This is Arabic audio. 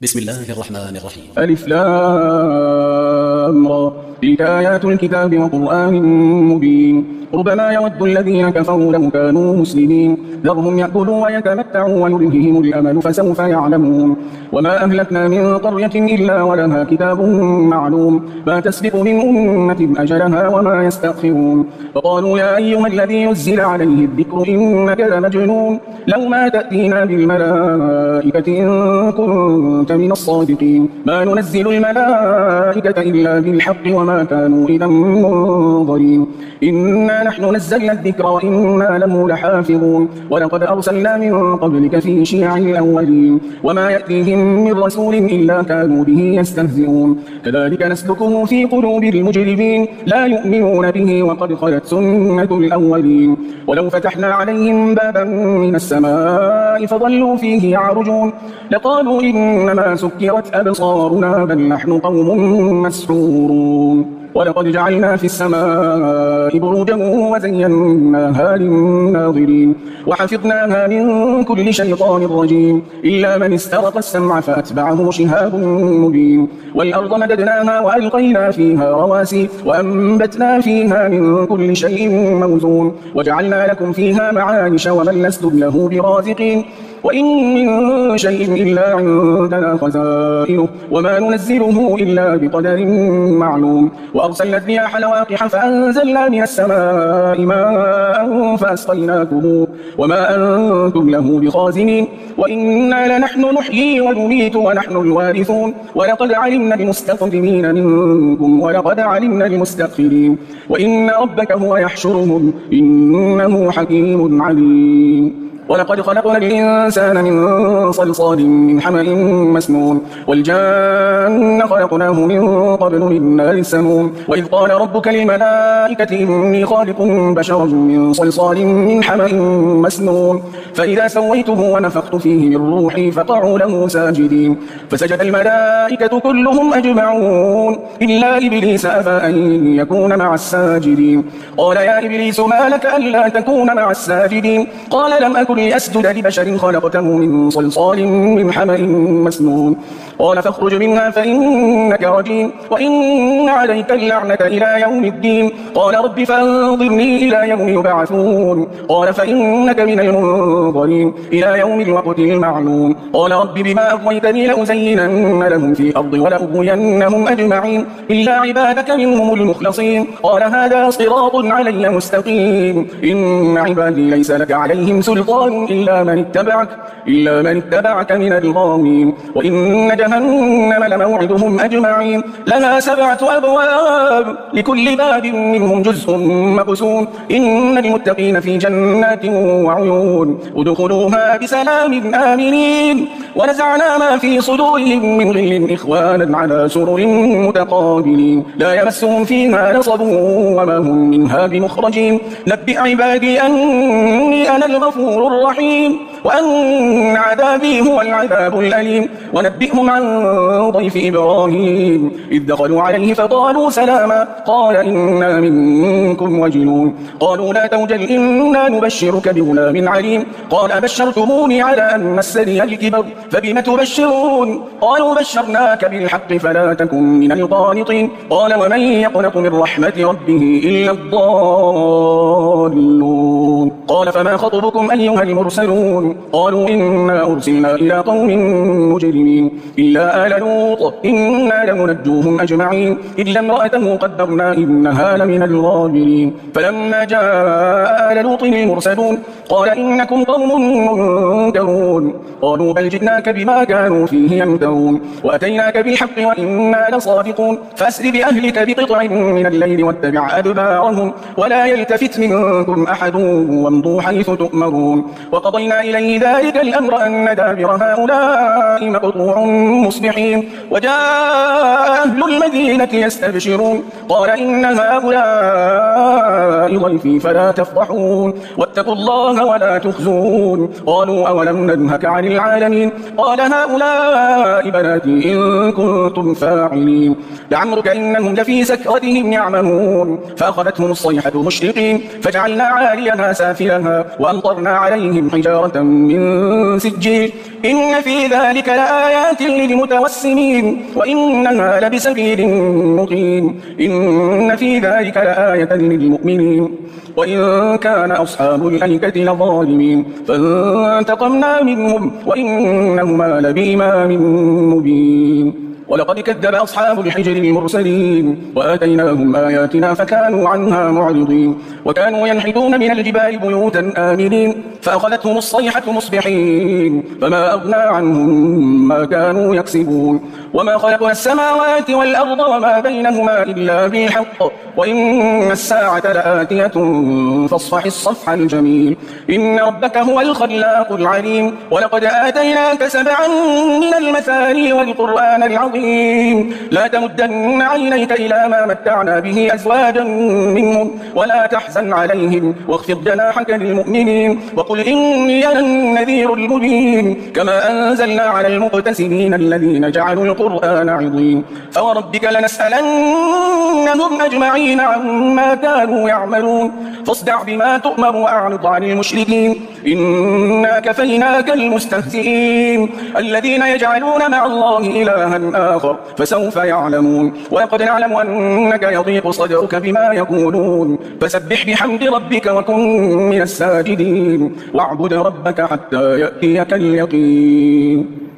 بسم الله الرحمن الرحيم. ألف لام را تلك آيات الكتاب وقرآن مبين ربما يود الذين كفروا لو كانوا مسلمين ذرهم يأكلوا ويتمتعوا ويلههم الأمل فسوف يعلمون وما أهلكنا من قرية إلا ولها كتاب معلوم ما تسبق من أمة أجلها وما يستأخرون فقالوا يا أيها الذي نزل عليه الذكر إنك لمجنون لو ما تأتينا بالملائكة إن كنت من الصادقين ما ننزل الملائكة إلا بالحق وما كانوا إذا منظرين إنا نحن نزلنا الذكر وإنا له لحافظون ولقد أرسلنا من قبلك في شيع الأولين وما يأتيهم من رسول إلا كانوا به يستهزئون كذلك نسلكه في قلوب المجرمين لا يؤمنون به وقد خلت سنة الأولين ولو فتحنا عليهم بابا من السماء فظلوا فيه يعرجون لقالوا إنما سكرت أبصارنا بل نحن قوم مسحورون ولقد جعلنا في السماء بروجا وزيناها للناظرين وحفظناها من كل شيطان رجيم إلا من استرق السمع فأتبعه شهاب مبين والأرض مددناها وألقينا فيها رواسي وأنبتنا فيها من كل شيء موزون وجعلنا لكم فيها معايش ومن لستم له برازقين وإن من شيء إلا عندنا خزائنه وما ننزله إلا بقدر معلوم وأرسلنا الرياح لواقح فأنزلنا من السماء ماء فأسقيناكم وما أنتم له بخازنين وإنا لنحن نحيي ونميت ونحن الوارثون ولقد علمنا المستقدمين منكم ولقد علمنا المستأخرين وإن ربك هو يحشرهم إنه حكيم عليم ولقد خلقنا الإنسان من صلصال من حمأ مسنون والجان خلقناه من قبل من نار السموم وإذ قال ربك للملائكة إني خالق بشرا من صلصال من حمأ مسنون فإذا سويته ونفخت فيه من روحي فقعوا له ساجدين فسجد الملائكة كلهم أجمعون إلا إبليس أبى أن يكون مع الساجدين قال يا إبليس ما لك ألا تكون مع الساجدين قال لم أكن لأسجد لبشر خلقته من صلصال من حمأ مسنون قال فاخرج منها فإنك رجيم وإن عليك اللعنة إلى يوم الدين قال رب فانظرني إلى يوم يبعثون قال فإنك من المنظرين إلى يوم الوقت المعلوم قال رب بما أغويتني لأزينن لهم في الأرض ولأغوينهم أجمعين إلا عبادك منهم المخلصين قال هذا صراط علي مستقيم إن عبادي ليس لك عليهم سلطان إلا من اتبعك من الغاوين وإن جهنم لموعدهم أجمعين لها 7 أبواب لكل باب منهم جزء مقسوم إن المتقين في جنات وعيون ادخلوها بسلام آمنين ونزعنا ما في صدورهم من غل إخوانا على سرر متقابلين لا يمسهم فيها نصب وما هم منها بمخرجين نبئ عبادي أني أنا الغفور الرحيم وأن عذابي هو العذاب الأليم ونبئهم عن ضيف إبراهيم إذ دخلوا عليه فقالوا سلاما قال إنا منكم وجلون قالوا لا توجل إنا نبشرك بغلام عليم قال أبشرتموني على أن مسني الكبر فبم تبشرون قالوا بشرناك بالحق فلا تكن من القانطين قال ومن يقنط من رحمة ربه إلا الضالون قال فما خطبكم أيها المرسلون قالوا إنا أرسلنا إلى قوم مجرمين إلا آل لوط إنا لمنجوهم أجمعين إلا امرأته قدرنا إنها لمن الغابرين فلما جاء آل لوط المرسلون قال إنكم قوم منكرون قالوا بل جئناك بما كانوا فيه يمترون وأتيناك بالحق وإنا لصادقون فأسر بأهلك بقطع من الليل واتبع أدبارهم ولا يلتفت منكم أحد وامضوا حيث تؤمرون وقضينا إليه ذلك الأمر أن دابر هؤلاء مقطوع مصبحين وجاء أهل المدينة يستبشرون قال إن هؤلاء ضيفي فلا تفضحون واتقوا الله ولا تخزون قالوا أولم ننهك عن العالمين قال هؤلاء بناتي إن كنتم فاعلين لعمرك إنهم لفي سكرتهم يعمهون فأخذتهم الصيحة مشرقين فجعلنا عاليها سافلها وأمطرنا عليها عليهم حجارة من سجيل إن في ذلك لآيات للمتوسمين وإنها لبسبيل مقيم إن في ذلك لآية للمؤمنين وإن كان أصحاب الأيكة لظالمين فانتقمنا منهم وإنهما لبإمام مبين ولقد كذب أصحاب الحجر المرسلين وآتيناهم آياتنا فكانوا عنها معرضين وكانوا ينحتون من الجبال بيوتا آمنين فأخذتهم الصيحة مصبحين فما أغنى عنهم ما كانوا يكسبون وما خلقنا السماوات والأرض وما بينهما إلا بالحق وإن الساعة لآتية فاصفح الصفح الجميل إن ربك هو الخلاق العليم ولقد آتيناك 7 من المثاني والقرآن العظيم لا تمدن عينيك إلى ما متعنا به أزواجا منهم ولا تحزن عليهم واخفض جناحك للمؤمنين وقل إني أنا النذير المبين كما أنزلنا على المقتسمين الذين جعلوا القرآن عظيم فوربك لنسألنهم أجمعين عما كانوا يعملون فاصدع بما تؤمر وأعرض عن المشركين إنا كفيناك المستهزئين الذين يجعلون مع الله إلها آخر فسوف يعلمون ولقد نعلم أنك يضيق صدرك بما يقولون فسبح بحمد ربك وكن من الساجدين واعبد ربك حتى يأتيك اليقين